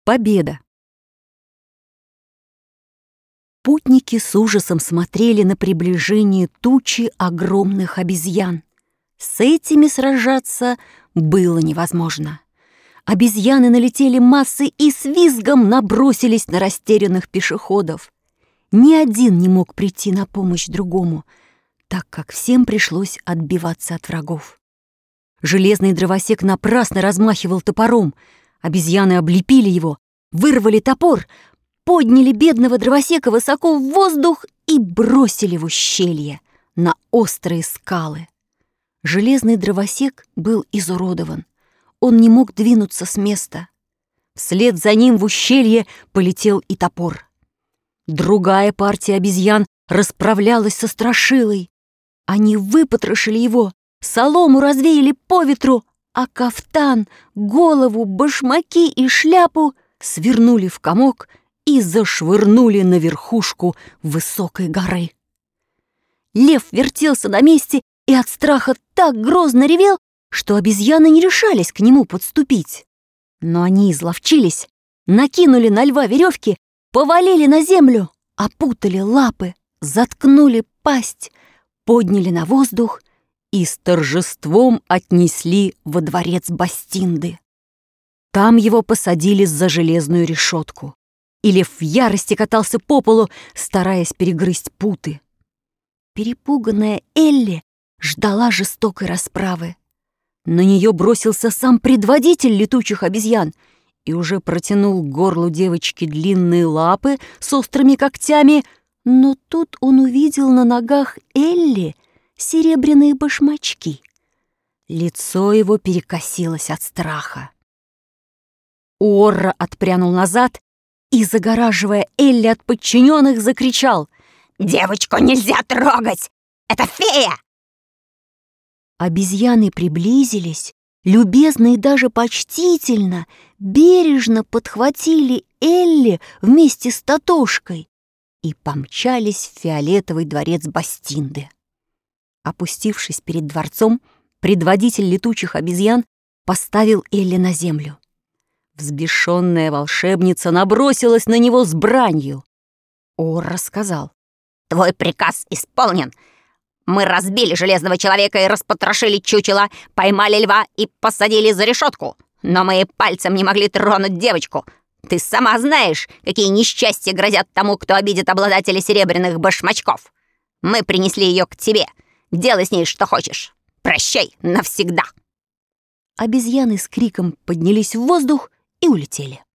Победа! Путники с ужасом смотрели на приближение тучи огромных обезьян. С этими сражаться было невозможно. Обезьяны налетели массой и с визгом набросились на растерянных пешеходов. Ни один не мог прийти на помощь другому, так как всем пришлось отбиваться от врагов. Железный дровосек напрасно размахивал топором. Обезьяны облепили его, вырвали топор, подняли бедного дровосека высоко в воздух и бросили в ущелье на острые скалы. Железный дровосек был изуродован. Он не мог двинуться с места. Вслед за ним в ущелье полетел и топор. Другая партия обезьян расправлялась со Страшилой. Они выпотрошили его, солому развеяли по ветру, а кафтан, голову, башмаки и шляпу свернули в комок и зашвырнули на верхушку высокой горы. Лев вертелся на месте и от страха так грозно ревел, что обезьяны не решались к нему подступить. Но они изловчились, накинули на льва веревки, повалили на землю, опутали лапы, заткнули пасть, подняли на воздух и с торжеством отнесли во дворец Бастинды. Там его посадили за железную решетку, и лев в ярости катался по полу, стараясь перегрызть путы. Перепуганная Элли ждала жестокой расправы. На нее бросился сам предводитель летучих обезьян и уже протянул к горлу девочки длинные лапы с острыми когтями, но тут он увидел на ногах Элли серебряные башмачки. Лицо его перекосилось от страха. Уорра отпрянул назад и, загораживая Элли от подчиненных, закричал: «Девочку нельзя трогать! Это фея!» Обезьяны приблизились, любезно и даже почтительно, бережно подхватили Элли вместе с Тотошкой и помчались в фиолетовый дворец Бастинды. Опустившись перед дворцом, предводитель летучих обезьян поставил Элли на землю. Взбешенная волшебница набросилась на него с бранью. Орра сказал: «Твой приказ исполнен. Мы разбили железного человека и распотрошили чучело, поймали льва и посадили за решетку. Но мы и пальцем не могли тронуть девочку. Ты сама знаешь, какие несчастья грозят тому, кто обидит обладателя серебряных башмачков. Мы принесли ее к тебе. Делай с ней что хочешь. Прощай навсегда». Обезьяны с криком поднялись в воздух и улетели.